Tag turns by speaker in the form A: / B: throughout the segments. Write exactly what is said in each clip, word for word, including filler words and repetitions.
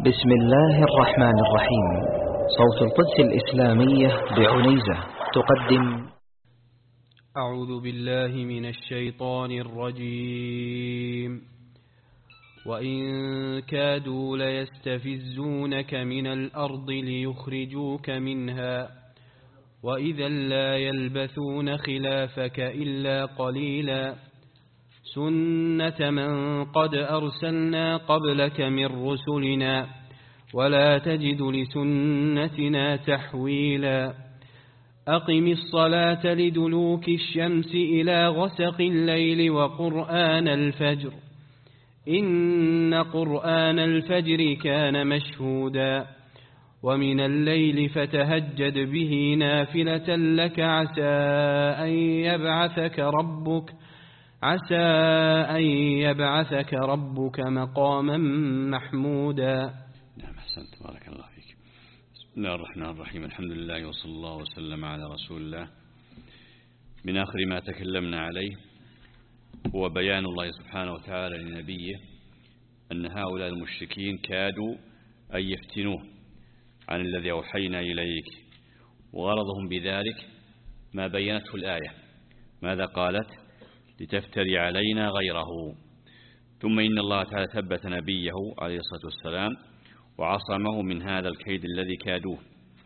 A: بسم الله الرحمن الرحيم. صوت القدس الإسلامية بعنيزة تقدم.
B: أعوذ بالله من الشيطان الرجيم. وإن كادوا ليستفزونك من الأرض ليخرجوك منها وإذا لا يلبثون خلافك إلا قليلا سنة من قد أرسلنا قبلك من رسلنا ولا تجد لسنتنا تحويلا أقم الصلاة لدلوك الشمس إلى غسق الليل وقرآن الفجر إن قرآن الفجر كان مشهودا ومن الليل فتهجد به نافلة لك عسى أن يبعثك ربك عسى أن يبعثك ربك مقاما محمودا.
C: نعم، أحسنت، بارك الله فيك. بسم الله الرحمن الرحيم. الحمد لله وصلى الله وسلم على رسول الله. من آخر ما تكلمنا عليه هو بيان الله سبحانه وتعالى لنبيه أن هؤلاء المشركين كادوا أن يفتنوه عن الذي أوحينا إليك، وغرضهم بذلك ما بينته الآية. ماذا قالت؟ لتفتري علينا غيره. ثم إن الله تعالى ثبت نبيه عليه الصلاة والسلام وعصمه من هذا الكيد الذي كادوه.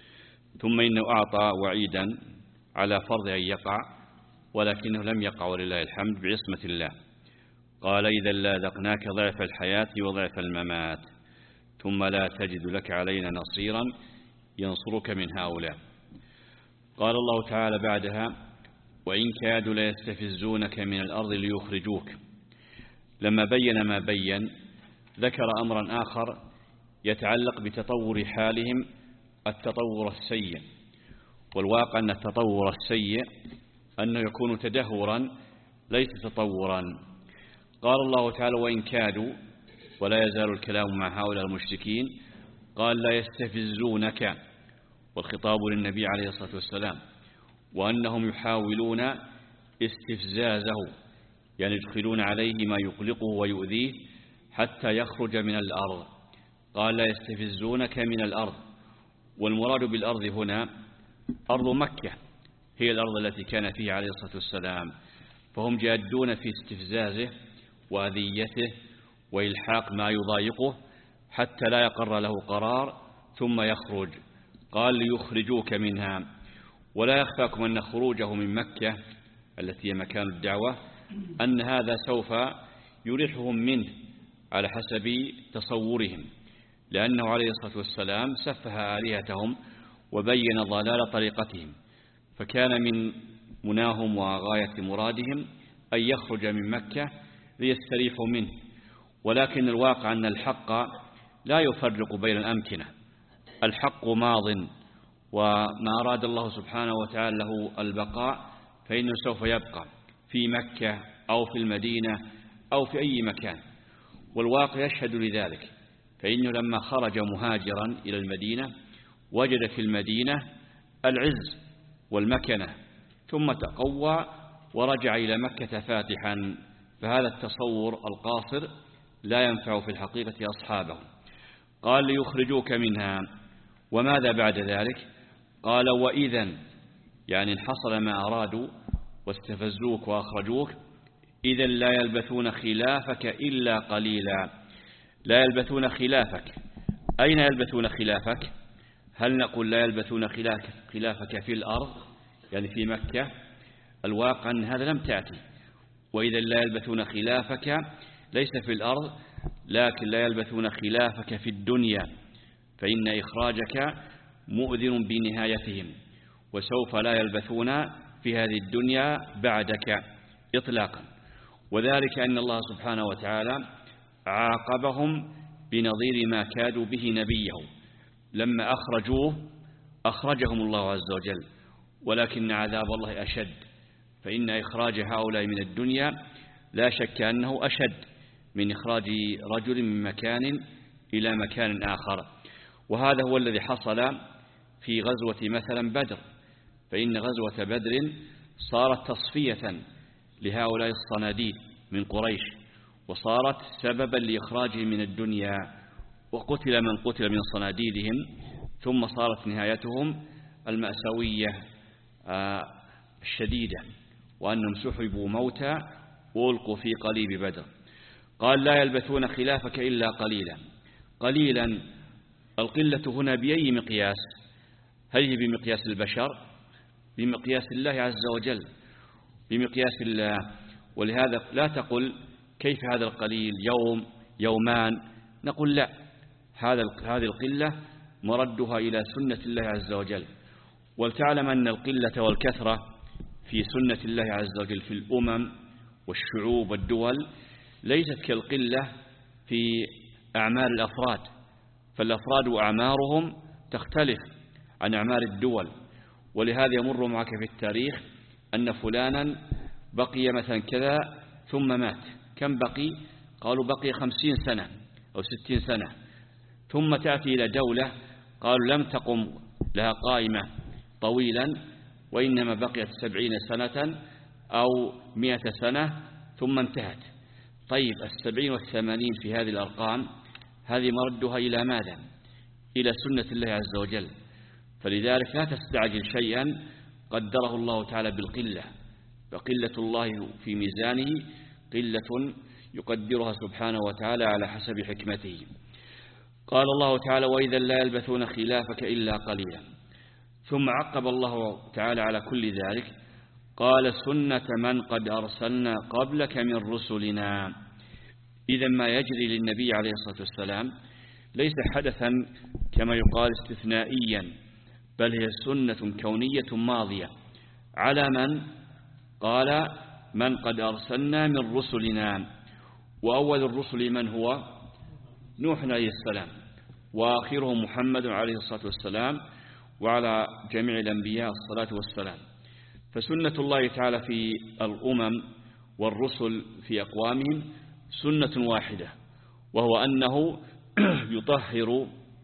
C: ثم إنه أعطى وعيدا على فرض أن يقع، ولكنه لم يقع ولله الحمد بعصمة الله. قال إذا لأذقناك ضعف الحياة وضعف الممات ثم لا تجد لك علينا نصيرا ينصرك من هؤلاء. قال الله تعالى بعدها وإن كادوا ليستفزونك من الأرض ليخرجوك. لما بين ما بين ذكر أمرا آخر يتعلق بتطور حالهم، التطور السيء. والواقع أن التطور السيء أنه يكون تدهورا ليس تطورا. قال الله تعالى وإن كادوا، ولا يزال الكلام مع هؤلاء المشركين. قال لا يستفزونك، والخطاب للنبي عليه الصلاة والسلام، وأنهم يحاولون استفزازه، يعني يدخلون عليه ما يقلقه ويؤذيه حتى يخرج من الأرض. قال لا يستفزونك من الأرض، والمراد بالأرض هنا أرض مكة، هي الأرض التي كان فيها عليه الصلاة والسلام. فهم جادون في استفزازه وأذيته وإلحاق ما يضايقه حتى لا يقر له قرار ثم يخرج. قال ليخرجوك منها. ولا يخفاكم أن خروجه من مكة التي هي مكان الدعوة أن هذا سوف يريحهم منه على حسب تصورهم، لأنه عليه الصلاة والسلام سفه آلهتهم وبين ضلال طريقتهم، فكان من مناهم وغاية مرادهم أن يخرج من مكة ليستريحوا منه. ولكن الواقع أن الحق لا يفرق بين الأمكنة، الحق ماض، وما أراد الله سبحانه وتعالى له البقاء فإنه سوف يبقى في مكة أو في المدينة أو في أي مكان. والواقع يشهد لذلك، فإنه لما خرج مهاجرا إلى المدينة وجد في المدينة العز والمكنة، ثم تقوى ورجع إلى مكة فاتحا. فهذا التصور القاصر لا ينفع في الحقيقة أصحابه. قال ليخرجوك منها. وماذا بعد ذلك؟ قال وإذا، يعني حصل ما أرادوا واستفزوك وأخرجوك، إذا لا يلبثون خلافك إلا قليلا. لا يلبثون خلافك، أين يلبثون خلافك؟ هل نقول لا يلبثون خلافك في الأرض يعني في مكة؟ الواقع أن هذا لم تأتي. وإذا لا يلبثون خلافك ليس في الأرض، لكن لا يلبثون خلافك في الدنيا، فإن إخراجك مؤذن بنهايتهم، وسوف لا يلبثون في هذه الدنيا بعدك إطلاقا. وذلك أن الله سبحانه وتعالى عاقبهم بنظير ما كادوا به نبيه. لما أخرجوه أخرجهم الله عز وجل، ولكن عذاب الله أشد، فإن إخراج هؤلاء من الدنيا لا شك أنه أشد من إخراج رجل من مكان إلى مكان آخر. وهذا هو الذي حصل في غزوة مثلا بدر، فإن غزوة بدر صارت تصفية لهؤلاء الصناديد من قريش، وصارت سببا لإخراجهم من الدنيا وقتل من قتل من صناديدهم، ثم صارت نهايتهم المأساوية الشديدة، وأنهم سحبوا موتى وألقوا في قليب بدر. قال لا يلبثون خلافك إلا قليلا. قليلا القلة هنا بأي مقياس؟ هل هي بمقياس البشر؟ بمقياس الله عز وجل، بمقياس الله. ولهذا لا تقل كيف هذا القليل، يوم يومان، نقول لا، هذا هذه القلة مردها إلى سنة الله عز وجل. ولتعلم أن القلة والكثرة في سنة الله عز وجل في الأمم والشعوب والدول ليست كالقلة في أعمار الأفراد، فالأفراد وأعمارهم تختلف عن أعمار الدول. ولهذا يمر معك في التاريخ أن فلانا بقي مثلا كذا ثم مات. كم بقي؟ قالوا بقي خمسين سنة أو ستين سنة. ثم تأتي إلى دولة قالوا لم تقم لها قائمة طويلا، وإنما بقيت سبعين سنة أو مئة سنة ثم انتهت. طيب السبعين والثمانين في هذه الأرقام هذه مردها إلى ماذا؟ إلى سنة الله عز وجل. فلذلك لا تستعجل شيئا قدره الله تعالى بالقلة، فقلة الله في ميزانه قلة يقدرها سبحانه وتعالى على حسب حكمته. قال الله تعالى وإذا لا يلبثون خلافك إلا قليلا. ثم عقب الله تعالى على كل ذلك قال سنة من قد أرسلنا قبلك من رسلنا. إذا ما يجري للنبي عليه الصلاة والسلام ليس حدثا كما يقال استثنائيا، بل هي سنة كونية ماضية على من قال من قد أرسلنا من رسلنا. وأول الرسل من هو؟ نوح عليه السلام، وآخرهم محمد عليه الصلاة والسلام، وعلى جميع الأنبياء الصلاة والسلام. فسنة الله تعالى في الأمم والرسل في أقوامهم سنة واحدة، وهو أنه يطهر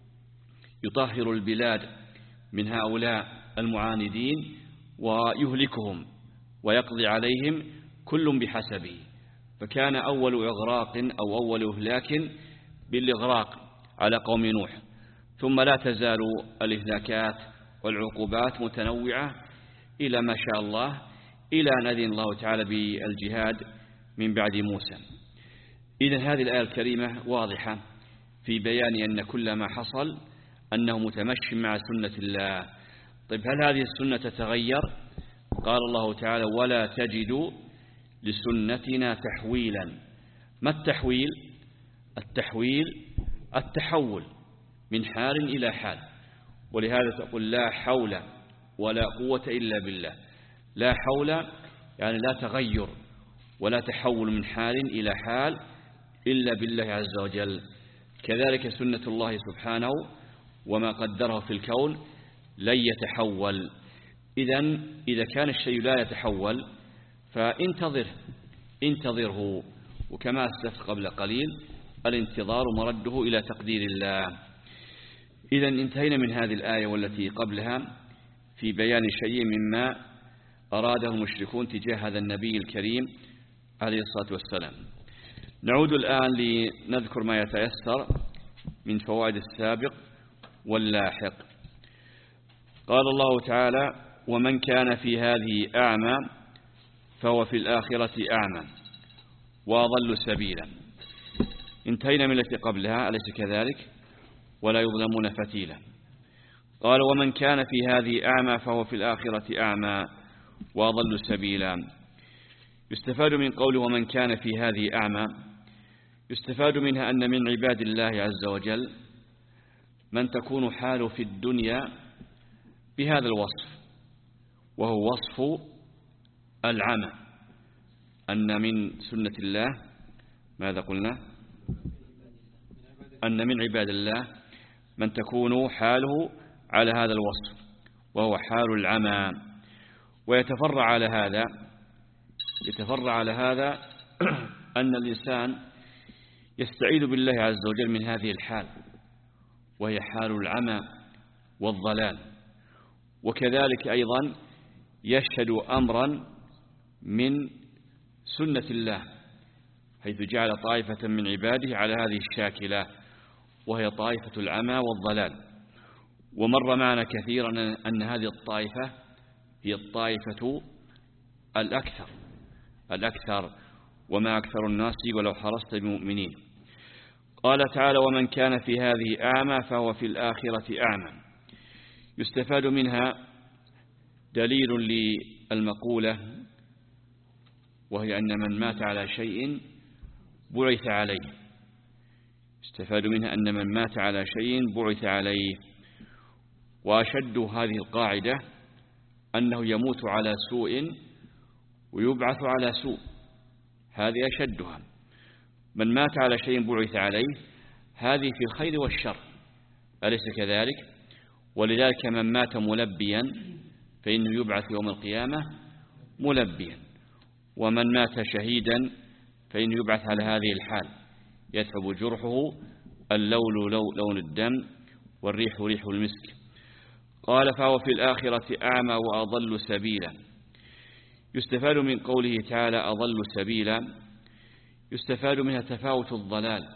C: يطهر البلاد من هؤلاء المعاندين ويهلكهم ويقضي عليهم كل بحسبه. فكان أول إغراق أو أول إهلاك بالإغراق على قوم نوح، ثم لا تزال الإهلاكات والعقوبات متنوعة إلى ما شاء الله، إلى أن أذن الله تعالى بالجهاد من بعد موسى. إذن هذه الآية الكريمة واضحة في بيان أن كل ما حصل أنه متمشي مع سنة الله. طيب هل هذه السنة تتغير؟ قال الله تعالى ولا تجد لسنتنا تحويلا. ما التحويل؟ التحويل التحول من حال إلى حال. ولهذا تقول لا حول ولا قوة إلا بالله. لا حول يعني لا تغير ولا تحول من حال إلى حال إلا بالله عز وجل. كذلك سنة الله سبحانه وما قدره في الكون لن يتحول. إذن إذا كان الشيء لا يتحول فانتظر انتظره. وكما أسلفت قبل قليل الانتظار مرده إلى تقدير الله. إذن انتهينا من هذه الآية والتي قبلها في بيان شيء مما أراده المشركون تجاه هذا النبي الكريم عليه الصلاة والسلام. نعود الآن لنذكر ما يتيسر من فوائد السابق واللاحق. قال الله تعالى ومن كان في هذه أعمى فهو في الآخرة أعمى وأضل سبيلا. انتهينا من التي قبلها أليس كذلك؟ ولا يظلمون فتيلا. قال ومن كان في هذه أعمى فهو في الآخرة أعمى وأضل سبيلا. يستفاد من قوله ومن كان في هذه أعمى، يستفاد منها أن من عباد الله عز وجل من تكون حاله في الدنيا بهذا الوصف، وهو وصف العمى. أن من سنة الله ماذا قلنا؟ أن من عباد الله من تكون حاله على هذا الوصف وهو حال العمى. ويتفرع على هذا يتفرع على هذا أن الإنسان يستعيذ بالله عز وجل من هذه الحال وهي حال العمى والضلال. وكذلك أيضا يشهد أمرا من سنة الله حيث جعل طائفة من عباده على هذه الشاكلة، وهي طائفة العمى والضلال. ومر معنا كثيرا أن هذه الطائفة هي الطائفة الأكثر الأكثر وما أكثر الناس ولو حرصت بمؤمنين. قال تعالى: ومن كان في هذه أعمى فهو في الآخرة أعمى. يستفاد منها دليل للمقولة، وهي أن من مات على شيء بعث عليه. يستفاد منها أن من مات على شيء بعث عليه. وأشد هذه القاعدة أنه يموت على سوء ويبعث على سوء، هذه أشدها. من مات على شيء بعث عليه، هذه في الخير والشر، أليس كذلك؟ ولذلك من مات ملبيا فإنه يبعث يوم القيامة ملبيا، ومن مات شهيدا فإنه يبعث على هذه الحال، يذهب جرحه، اللون لون الدم والريح ريح المسك. قال: فهو في الآخرة أعمى وأضل سبيلا. يستفاد من قوله تعالى أضل سبيلا، يستفاد منها تفاوت الضلال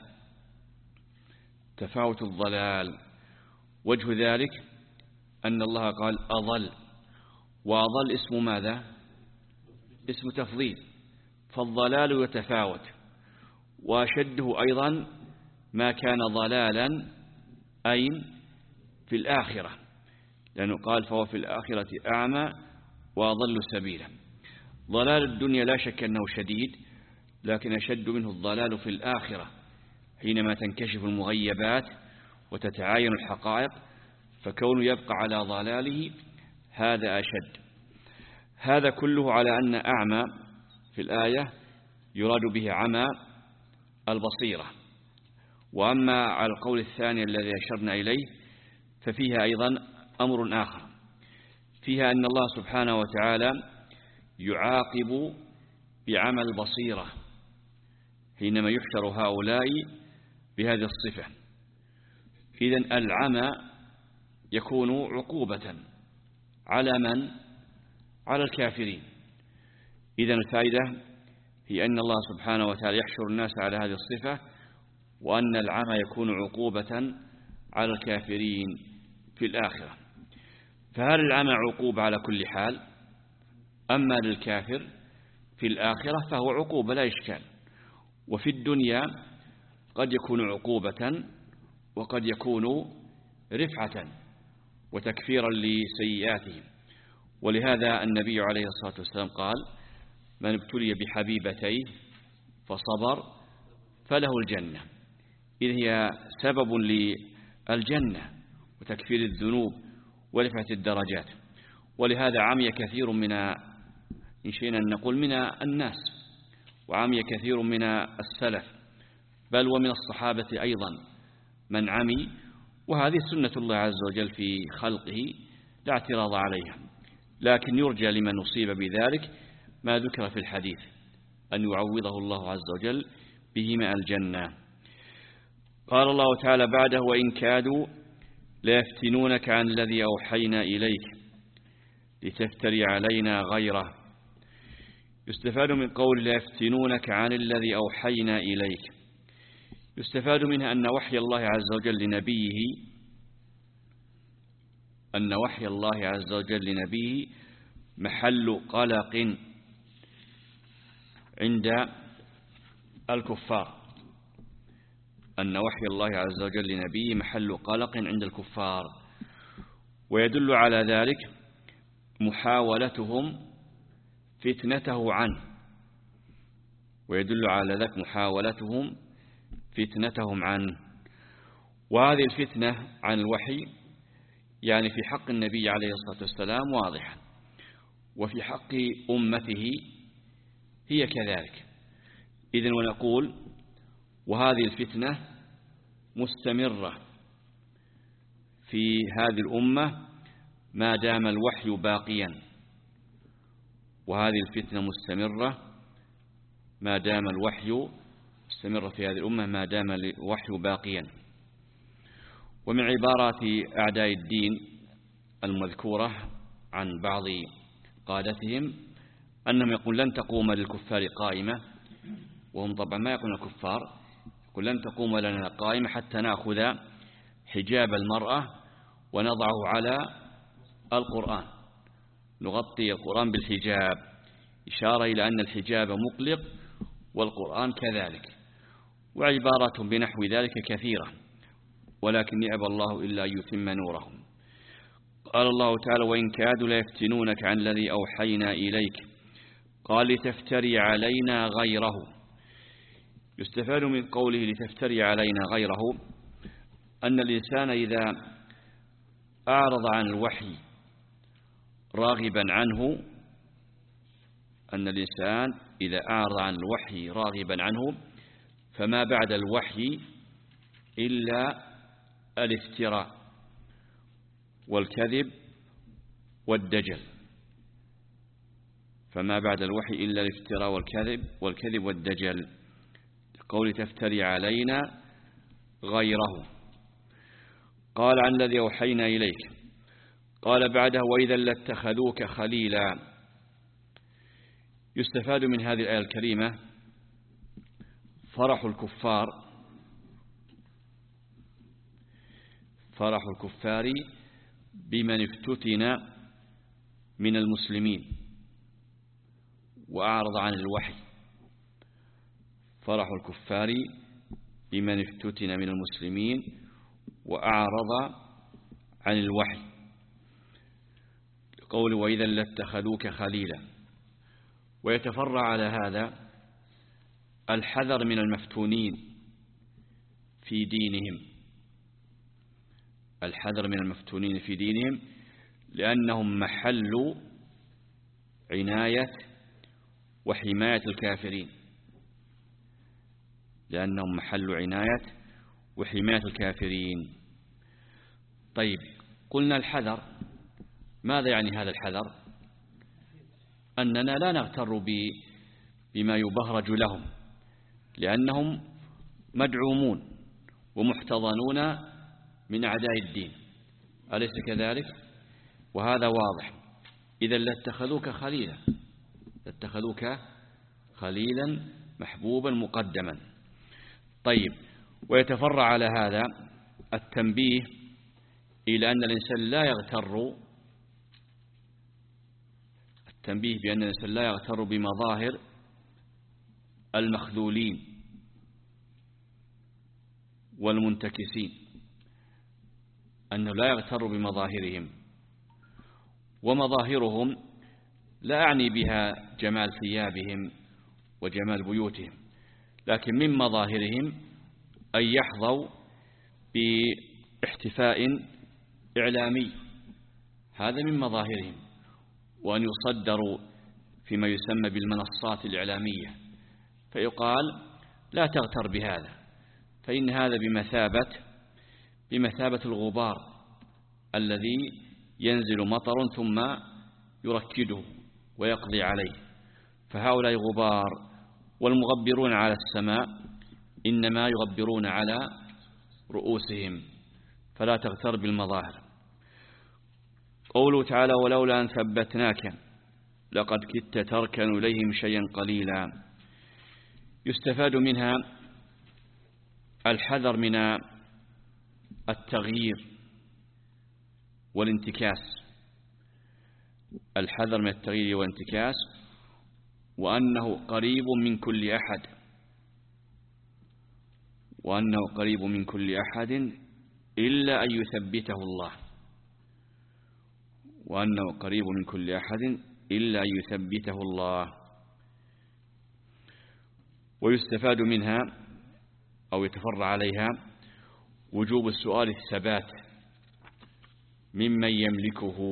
C: تفاوت الضلال. وجه ذلك أن الله قال أضل، وأضل اسم ماذا؟ اسم تفضيل، فالضلال يتفاوت. وأشده أيضا ما كان ضلالا أين في الآخرة، لأنه قال فهو في الآخرة أعمى وأضل سبيلا. ضلال الدنيا لا شك أنه شديد، لكن أشد منه الضلال في الآخرة، حينما تنكشف المغيبات وتتعاين الحقائق، فكونه يبقى على ضلاله هذا أشد. هذا كله على أن أعمى في الآية يراد به عمى البصيرة. وأما على القول الثاني الذي أشرنا إليه ففيها أيضا أمر آخر، فيها أن الله سبحانه وتعالى يعاقب بعمى البصيرة حينما يحشر هؤلاء بهذه الصفة. إذن العمى يكون عقوبة على من؟ على الكافرين. إذن الفائدة هي أن الله سبحانه وتعالى يحشر الناس على هذه الصفة، وأن العمى يكون عقوبة على الكافرين في الآخرة. فهل العمى عقوبة على كل حال؟ أما للكافر في الآخرة فهو عقوبة لا إشكال. وفي الدنيا قد يكون عقوبة وقد يكون رفعة وتكفيرا لسيئاتهم. ولهذا النبي عليه الصلاة والسلام قال: من ابتلي بحبيبتيه فصبر فله الجنة. إذ هي سبب للجنة وتكفير الذنوب ورفعة الدرجات. ولهذا عمي كثير من إن شئنا أن نقول من الناس، وعمي كثير من السلف، بل ومن الصحابة أيضا من عمي. وهذه سنة الله عز وجل في خلقه لا اعتراض عليها، لكن يرجى لمن أصيب بذلك ما ذكر في الحديث، أن يعوضه الله عز وجل بهما الجنة. قال الله تعالى بعده: وإن كادوا ليفتنونك عن الذي أوحينا إليك لتفتري علينا غيره. يستفاد من قول ليفتنونك عن الذي أوحينا إليك، يستفاد منها أن وحي الله عز وجل لنبيه أن وحي الله عز وجل لنبيه محل قلق عند الكفار، أن وحي الله عز وجل لنبيه محل قلق عند الكفار. ويدل على ذلك محاولتهم فتنته عنه ويدل على ذلك محاولتهم فتنتهم عنه. وهذه الفتنة عن الوحي يعني في حق النبي عليه الصلاة والسلام واضحة، وفي حق أمته هي كذلك. إذن ونقول وهذه الفتنة مستمرة في هذه الأمة ما دام الوحي باقيا، وهذه الفتنة مستمرة ما دام الوحي مستمرة في هذه الأمة ما دام الوحي باقيا. ومن عبارات أعداء الدين المذكورة عن بعض قادتهم أنهم يقول لن تقوم للكفار قائمة، وهم طبعا ما يقولون الكفار، قل لن تقوم لنا قائمة حتى نأخذ حجاب المرأة ونضعه على القرآن، نغطي القرآن بالحجاب، إشارة إلى أن الحجاب مقلق والقرآن كذلك. وعبارات بنحو ذلك كثيرة، ولكن يأبى الله إلا أن يتم نورهم. قال الله تعالى: وإن كادوا ليفتنونك عن الذي أوحينا إليك قال لتفتري علينا غيره. يستفاد من قوله لتفتري علينا غيره أن الإنسان إذا أعرض عن الوحي راغبا عنه أن الإنسان إذا أعرض عن الوحي راغبا عنه فما بعد الوحي إلا الافتراء والكذب والدجل، فما بعد الوحي إلا الافتراء والكذب والكذب والدجل. قول تفتري علينا غيره. قال عن الذي أوحينا إليك، قال بعده: وإذا لاتخذوك خليلا. يستفاد من هذه الآية الكريمة فرح الكفار فرح الكفار بمن افتتن من المسلمين وأعرض عن الوحي. فرح الكفار بمن افتتن من المسلمين وأعرض عن الوحي. قول وإذا لاتخذوك خليلا. ويتفرع على هذا الحذر من المفتونين في دينهم، الحذر من المفتونين في دينهم لأنهم محل عناية وحماية الكافرين، لأنهم محل عناية وحماية الكافرين. طيب، قلنا الحذر، ماذا يعني هذا الحذر؟ أننا لا نغتر بما يبهرج لهم، لأنهم مدعومون ومحتضنون من أعداء الدين، أليس كذلك؟ وهذا واضح. إذا لاتخذوك خليلا، لاتخذوك خليلا محبوبا مقدما. طيب، ويتفرع على هذا التنبيه إلى أن الإنسان لا يغتر التنبيه بأن الإنسان لا يغتر بمظاهر المخذولين والمنتكسين، أنه لا يغتر بمظاهرهم. ومظاهرهم لا أعني بها جمال ثيابهم وجمال بيوتهم، لكن من مظاهرهم أن يحظوا باحتفاء إعلامي، هذا من مظاهرهم، وأن يصدروا فيما يسمى بالمنصات الإعلامية، فيقال لا تغتر بهذا، فإن هذا بمثابة بمثابة الغبار الذي ينزل مطر ثم يركده ويقضي عليه، فهؤلاء غبار. والمغبرون على السماء إنما يغبرون على رؤوسهم، فلا تغتر بالمظاهر. قوله تعالى: ولولا أن ثبتناك لقد كدت تركن إليهم شيئا قليلا. يستفاد منها الحذر من التغيير والانتكاس، الحذر من التغيير والانتكاس، وأنه قريب من كل أحد وأنه قريب من كل أحد إلا أن يثبته الله وأنه قريب من كل أحد إلا أن يثبته الله. ويستفاد منها أو يتفرع عليها وجوب السؤال الثبات ممن يملكه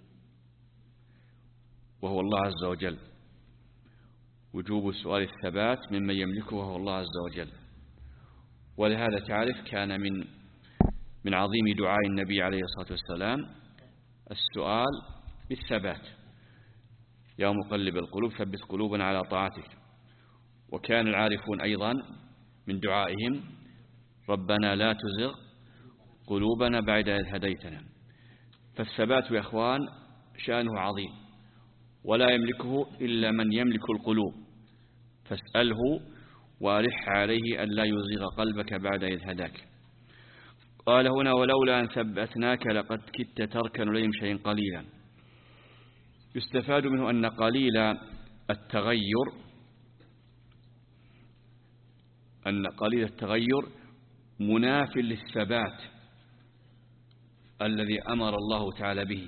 C: وهو الله عز وجل، وجوب السؤال الثبات ممن يملكه وهو الله عز وجل. ولهذا تعرف كان من من عظيم دعاء النبي عليه الصلاة والسلام السؤال بالثبات: يا مقلب القلوب ثبت قلوبنا على طاعتك. وكان العارفون أيضا من دعائهم: ربنا لا تزغ قلوبنا بعد إذ هديتنا. فالثبات يا إخوان شأنه عظيم، ولا يملكه إلا من يملك القلوب، فاسأله وألح عليه أن لا يزيغ قلبك بعد إذ هداك. قال هنا ولولا أن ثبتناك لقد كدت تركن إليهم شيئا قليلا. يستفاد منه أن قليل التغير أن قليل التغير مناف للثبات الذي أمر الله تعالى به.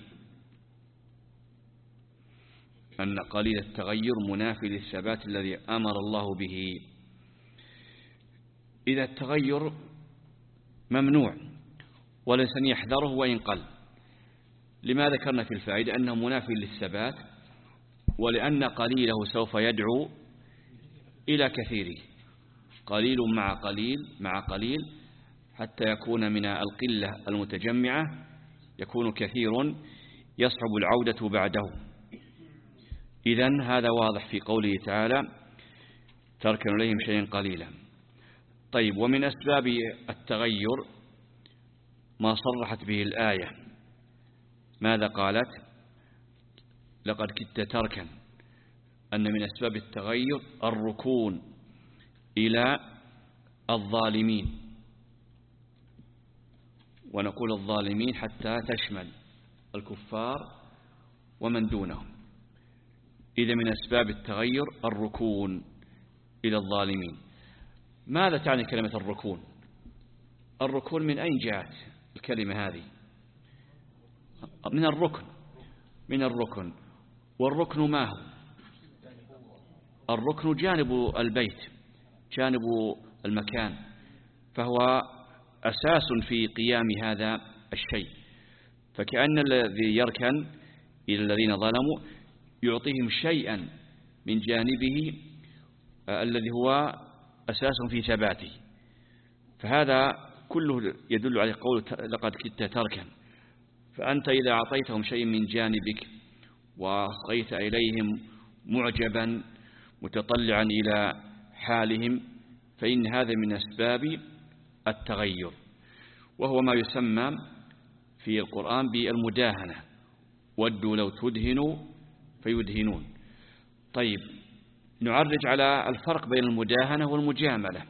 C: أن قليل التغير مناف للثبات الذي أمر الله به. إذا التغير ممنوع والإنسان يحذره وإن قل. لما ذكرنا في الفائدة أنه مناف للثبات، ولأن قليله سوف يدعو إلى كثيره. قليل مع قليل مع قليل حتى يكون من القلة المتجمعة يكون كثير يصعب العودة بعده. إذن هذا واضح في قوله تعالى تركن إليهم شيئا قليلا. طيب، ومن أسباب التغير ما صرحت به الآية. ماذا قالت؟ لقد كدت تركن، أن من أسباب التغير الركون إلى الظالمين، ونقول الظالمين حتى تشمل الكفار ومن دونهم. إذا من أسباب التغير الركون إلى الظالمين. ماذا تعني كلمة الركون؟ الركون من أين جاءت الكلمة هذه؟ من الركن من الركن والركن ما هو؟ الركن جانب البيت، جانب المكان، فهو أساس في قيام هذا الشيء. فكأن الذي يركن إلى الذين ظلموا يعطيهم شيئا من جانبه الذي هو أساس في ثباته. فهذا كله يدل على قول لقد كدت تركن. فأنت إذا أعطيتهم شيء من جانبك وأخيت إليهم معجبا متطلعا إلى حالهم فإن هذا من أسباب التغير، وهو ما يسمى في القرآن بالمداهنة. ودوا لو تدهنوا فيدهنون. طيب، نعرج على الفرق بين المداهنة والمجاملة.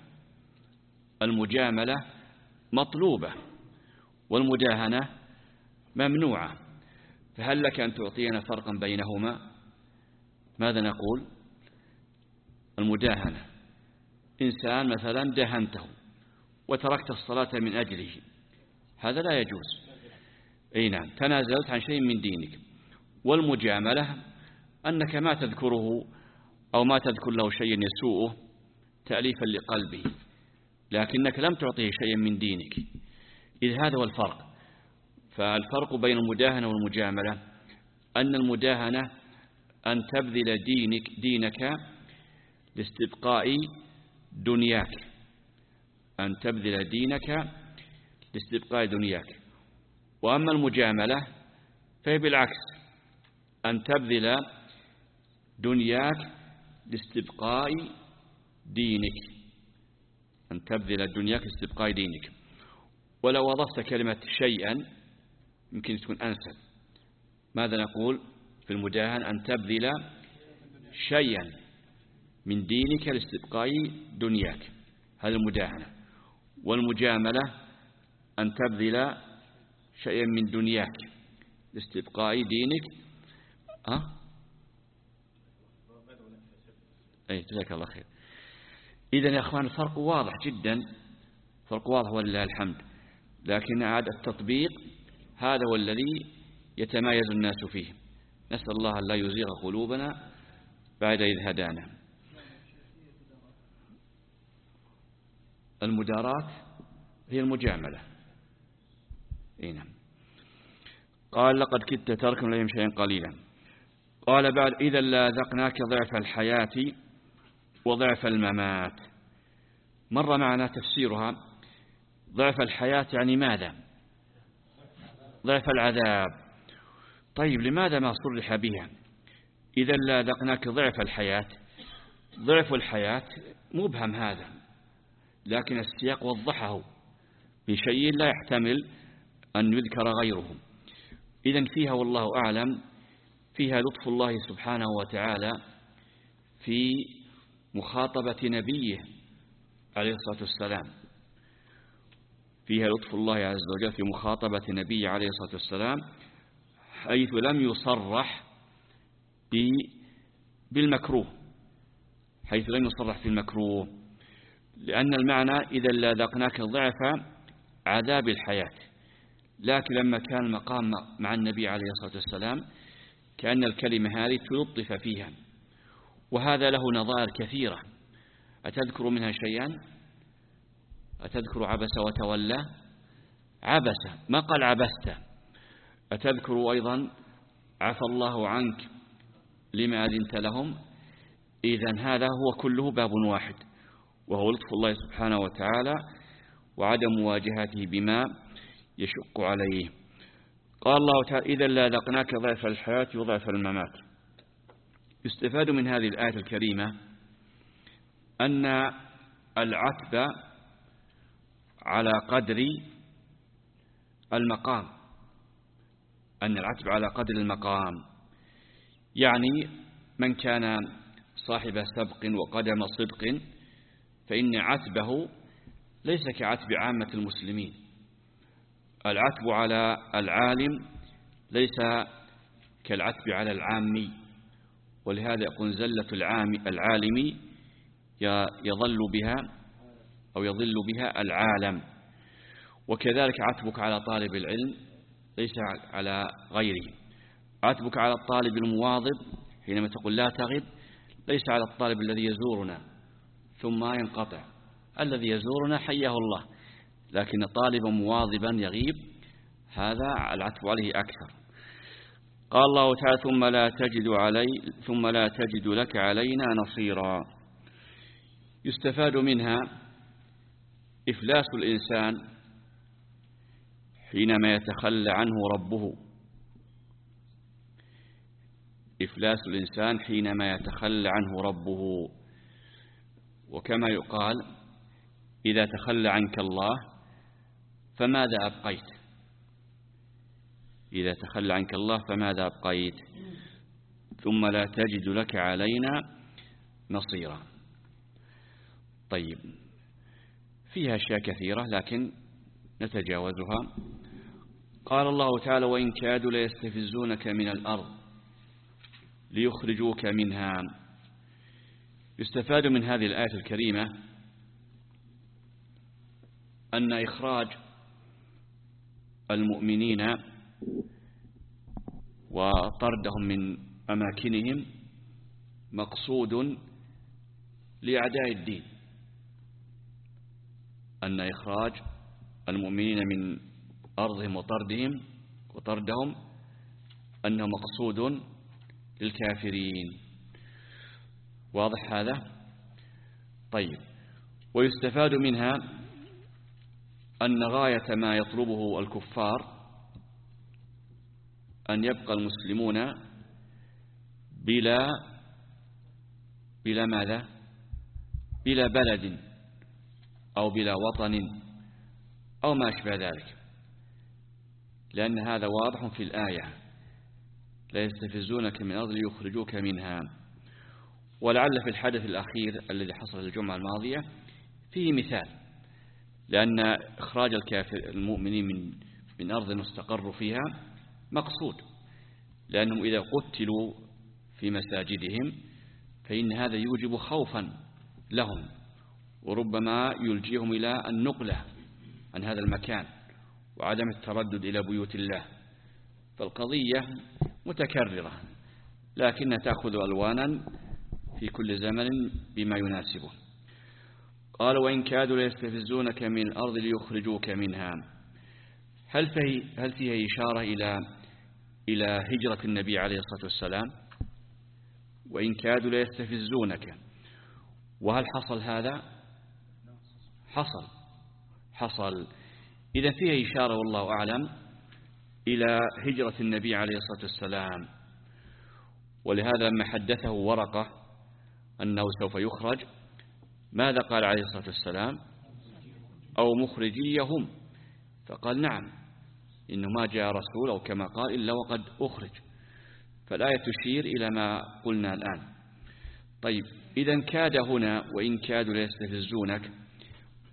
C: المجاملة مطلوبة والمداهنة ممنوعة، فهل لك أن تعطينا فرقا بينهما؟ ماذا نقول؟ المداهنة إنسان مثلا دهنته وتركت الصلاة من أجله، هذا لا يجوز. أي نعم، تنازلت عن شيء من دينك. والمجاملة أنك ما تذكره أو ما تذكر له شيء يسوءه تأليفا لقلبه، لكنك لم تعطيه شيئا من دينك. إذ هذا هو الفرق. فالفرق بين المداهنة والمجاملة أن المداهنة أن تبذل دينك دينك لاستبقاء دنياك، أن تبذل دينك لاستبقاء دنياك. وأما المجاملة فهي بالعكس، أن تبذل دنياك لاستبقاء دينك، أن تبذل دنياك لاستبقاء دينك. ولو أضفت كلمة شيئا يمكن تكون أنسب. ماذا نقول في المداهن؟ أن تبذل شيئا من دينك لاستبقاء دنياك، هذا المداهنة. والمجاملة أن تبذل شيئا من دنياك لاستبقاء دينك. ها؟ أي جزاك الله خير. إذن يا أخوان الفرق واضح جدا، فرق واضح ولله الحمد، لكن عاد التطبيق هذا هو الذي يتمايز الناس فيه. نسأل الله أن لا يزيغ قلوبنا بعد إذ هدانا. المدارات هي المجاملة. نعم. قال لقد كدت تركن إليهم شيئا قليلا. قال بعد إذا لاذقناك ضعف الحياة وضعف الممات. مر معنا تفسيرها. ضعف الحياة يعني ماذا؟ ضعف العذاب. طيب، لماذا ما صرح بها؟ إذا لاذقناك ضعف الحياة. ضعف الحياة مبهم هذا، لكن السياق وضحه بشيء لا يحتمل أن يذكر غيره. إذن فيها والله أعلم فيها لطف الله سبحانه وتعالى في مخاطبة نبيه عليه الصلاة والسلام، فيها لطف الله عز وجل في مخاطبة النبي عليه الصلاة والسلام، حيث لم يصرح بالمكروه، حيث لم يصرح في المكروه، لأن المعنى إذا لذقناك ضعف عذاب الحياة. لكن لما كان المقام مع النبي عليه الصلاة والسلام كأن الكلمة هذه تلطف فيها، وهذا له نظائر كثيرة. أتذكر منها شيئا؟ أتذكر عبس وتولى؟ عبس، ما قال عبست. أتذكر أيضا عفى الله عنك لما أذنت لهم؟ إذن هذا هو كله باب واحد، وهو لطف الله سبحانه وتعالى وعدم مواجهته بما يشق عليه. قال الله تعالى إذا لذقناك ضعف الحياة وضعف الممات. يستفاد من هذه الآية الكريمة أن العتب على قدر المقام، أن العتب على قدر المقام، يعني من كان صاحب سبق وقدم صدق فإن عتبه ليس كعتب عامة المسلمين. العتب على العالم ليس كالعتب على العامي، ولهذا يقول زلة العالم يظل بها أو يظل بها العالم. وكذلك عتبك على طالب العلم ليس على غيره. عتبك على الطالب المواظب حينما تقول لا تغب ليس على الطالب الذي يزورنا ثم ينقطع. الذي يزورنا حياه الله، لكن طالبا مواظبا يغيب هذا العتب عليه أكثر. قال الله تعالى ثم لا تجد علي ثم لا تجد لك علينا نصيرا. يستفاد منها إفلاس الإنسان حينما يتخلى عنه ربه، إفلاس الإنسان حينما يتخلى عنه ربه. وكما يقال إذا تخلى عنك الله فماذا أبقيت؟ إذا تخلى عنك الله فماذا أبقيت؟ ثم لا تجد لك علينا نصيرا. طيب، فيها أشياء كثيرة لكن نتجاوزها. قال الله تعالى وإن كادوا ليستفزونك من الأرض ليخرجوك منها. يستفاد من هذه الآية الكريمة أن إخراج المؤمنين وطردهم من أماكنهم مقصود لأعداء الدين، أن إخراج المؤمنين من أرضهم وطردهم وطردهم أنه مقصود للكافرين. واضح هذا؟ طيب، ويستفاد منها أن غاية ما يطلبه الكفار أن يبقى المسلمون بلا بلا ماذا؟ بلا بلد أو بلا وطن أو ما أشبه ذلك، لأن هذا واضح في الآية لا يستفزونك من أرض ليخرجوك منها. ولعل في الحدث الأخير الذي حصل الجمعة الماضية فيه مثال، لأن إخراج الكافر المؤمنين من من أرض استقروا فيها مقصود، لأنهم إذا قتلوا في مساجدهم فإن هذا يوجب خوفا لهم، وربما يلجيهم إلى النقلة عن هذا المكان وعدم التردد إلى بيوت الله. فالقضية متكررة لكنها تأخذ ألوانا في كل زمن بما يناسبه. قال وإن كادوا ليستفزونك من الأرض ليخرجوك منها. هل فيه هل فيها إشارة إلى إلى هجرة النبي عليه الصلاة والسلام؟ وإن كادوا ليستفزونك، وهل حصل هذا؟ حصل حصل إذا فيها إشارة والله أعلم إلى هجرة النبي عليه الصلاة والسلام. ولهذا لما حدثه ورقة أنه سوف يخرج ماذا قال عليه الصلاة والسلام؟ أو مخرجيهم، فقال نعم إنه ما جاء رسول أو كما قال إلا وقد أخرج. فالآية تشير إلى ما قلنا الآن. طيب، إذا كاد هنا وإن كادوا ليستفزونك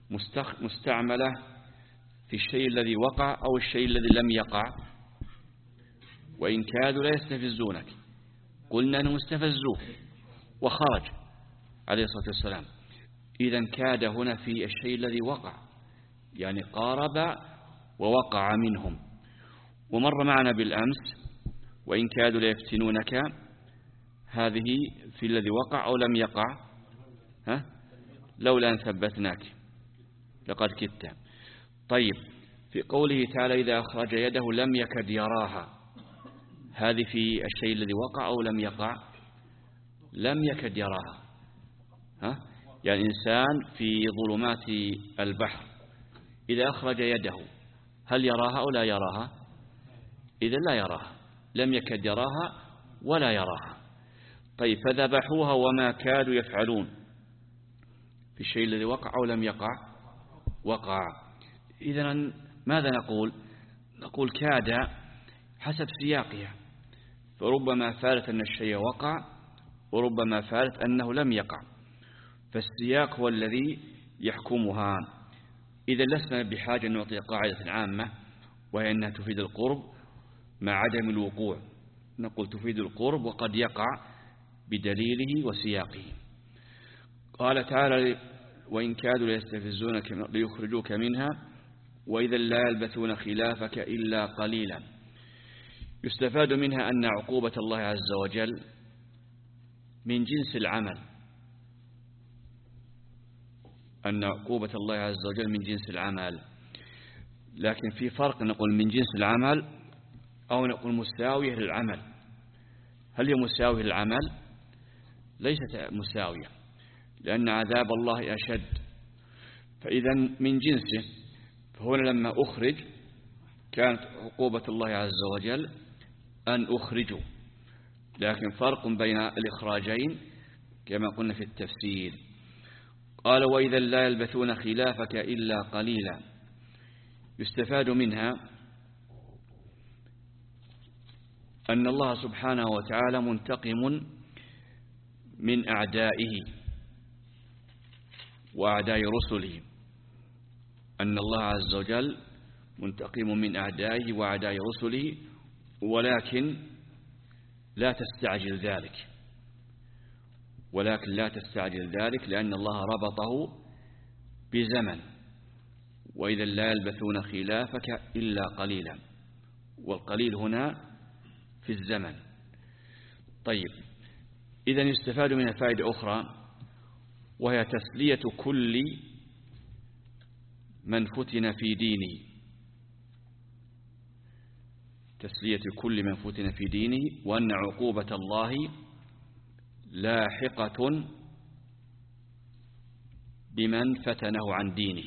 C: مستعملة في الشيء الذي وقع أو الشيء الذي لم يقع. وإن كادوا لا يستفزونك، قلنا أنهم استفزوه وخرج عليه الصلاة والسلام. إذن كاد هنا في الشيء الذي وقع، يعني قارب ووقع منهم. ومر معنا بالأمس وإن كادوا ليفتنونك، هذه في الذي وقع أو لم يقع. ها؟ لولا أن ثبتناك لقد كدت. طيب، في قوله تعالى إذا أخرج يده لم يكد يراها، هذه في الشيء الذي وقع أو لم يقع؟ لم يكد يراها. ها؟ يعني إنسان في ظلمات البحر إذا أخرج يده هل يراها أو لا يراها؟ إذا لا يراها، لم يكد يراها ولا يراها. طيب، فذبحوها وما كادوا يفعلون، في الشيء الذي وقع أو لم يقع؟ وقع. إذن ماذا نقول؟ نقول كاد حسب سياقها، فربما فعلت أن الشيء وقع وربما فعلت أنه لم يقع، فالسياق هو الذي يحكمها. إذا لسنا بحاجة أن نعطي قاعدة عامة وهي أنها تفيد القرب مع عدم الوقوع، نقول تفيد القرب وقد يقع بدليله وسياقه. قال تعالى وإن كادوا ليستفزونك ليخرجوك منها وإذا لا يلبثون خلافك إلا قليلا. يستفاد منها أن عقوبة الله عز وجل من جنس العمل، أن عقوبة الله عز وجل من جنس العمل، لكن في فرق نقول من جنس العمل أو نقول مساوية للعمل. هل هي مساوية للعمل؟ ليست مساوية، لأن عذاب الله أشد، فإذا من جنسه. فهنا لما أخرج كانت عقوبة الله عز وجل أن أخرجوا، لكن فرق بين الإخراجين كما قلنا في التفسير. قال وإذا لا يلبثون خلافك إلا قليلا. يستفاد منها أن الله سبحانه وتعالى منتقم من أعدائه وأعداء رسله، أن الله عز وجل منتقم من أعدائه وأعداء رسله، ولكن لا تستعجل ذلك، ولكن لا تستعجل ذلك لأن الله ربطه بزمن، وإذا لا يلبثون خلافك إلا قليلا، والقليل هنا في الزمن. طيب، إذن يستفاد منها فائدة أخرى وهي تسلية كل من فتن في دينه، تسلية كل من فتن في دينه، وأن عقوبة الله لاحقة بمن فتنه عن دينه،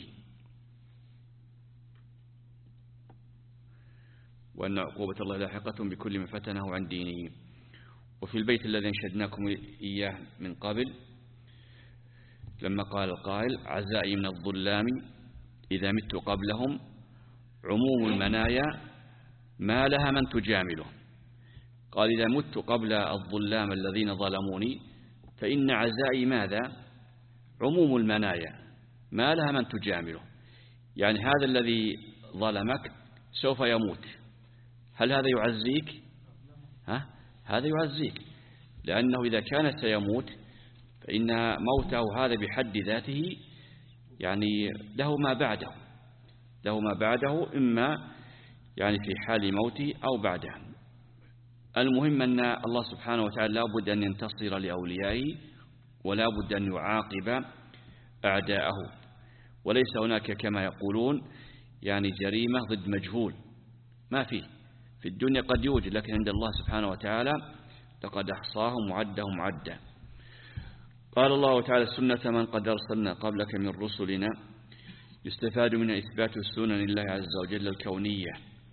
C: وأن عقوبة الله لاحقة بكل من فتنه عن دينه. وفي البيت الذي انشدناكم إياه من قبل لما قال القائل عزائي من الظلام إذا مت قبلهم عموم المنايا ما لها من تجامله. قال إذا مت قبل الظلام الذين ظلموني فإن عزائي ماذا؟ عموم المنايا ما لها من تجامله، يعني هذا الذي ظلمك سوف يموت، هل هذا يعزيك؟ ها؟ هذا يعزيك، لأنه إذا كان سيموت فإن موته هذا بحد ذاته يعني له ما بعده، له ما بعده إما يعني في حال موته أو بعده. المهم أن الله سبحانه وتعالى لا بد أن ينتصر لأوليائه ولا بد أن يعاقب أعداءه، وليس هناك كما يقولون يعني جريمة ضد مجهول، ما فيه. في الدنيا قد يوجد، لكن عند الله سبحانه وتعالى لقد أحصاهم وعدهم عدا. قال الله تعالى سنة من قد أرسلنا قبلك من رسلنا. يستفاد من إثبات السنن لله عز وجل الكونية،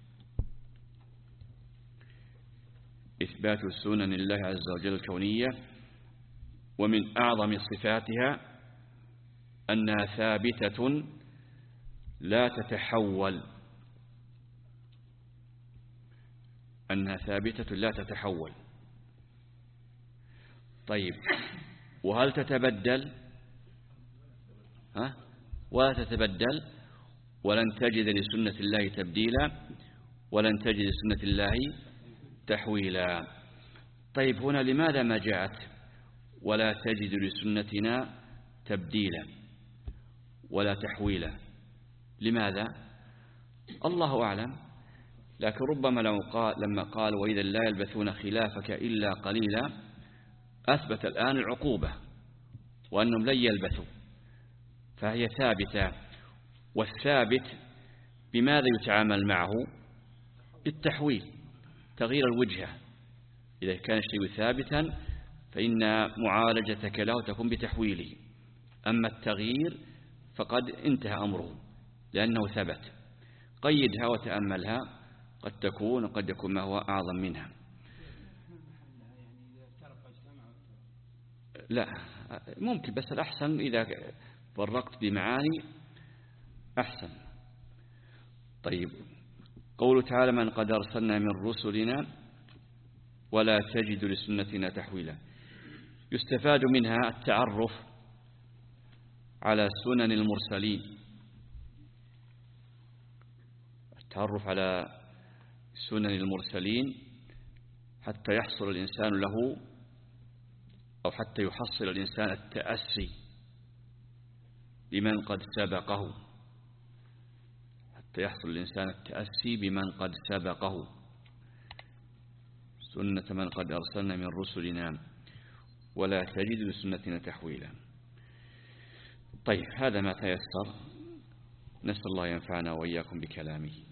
C: إثبات السنن لله عز وجل الكونية، ومن أعظم صفاتها أنها ثابتة لا تتحول، أنها ثابتة لا تتحول. طيب، وهل تتبدل؟ ها؟ ولا تتبدل، ولن تجد لسنة الله تبديلا، ولن تجد لسنة الله تحويلا. طيب هنا لماذا ما جاءت ولا تجد لسنتنا تبديلا ولا تحويلا؟ لماذا؟ الله أعلم، لكن ربما لو قال لما قال وإذا لا يلبثون خلافك إلا قليلا أثبت الآن العقوبة وأنهم لن يلبثوا، فهي ثابتة. والثابت بماذا يتعامل معه؟ بالتحويل، تغيير الوجهة. إذا كان الشيء ثابتا فإن معالجتك له تكون بتحويله، أما التغيير فقد انتهى أمره لأنه ثبت. قيدها وتأملها، قد تكون وقد يكون ما هو أعظم منها. لا ممكن، بس الأحسن إذا فرقت بمعاني أحسن. طيب قوله تعالى من قد أرسلنا من رسلنا ولا تجد لسنتنا تحويلا، يستفاد منها التعرف على سنن المرسلين، التعرف على سنن المرسلين حتى يحصل الإنسان له، أو حتى يحصل الإنسان التأسي بمن قد سبقه، حتى يحصل الإنسان التأسي بمن قد سبقه، سنة من قد أرسلنا من رسلنا ولا تجد لسنتنا تحويلا. طيب هذا ما تيسر، نسأل الله ينفعنا وإياكم بكلامه.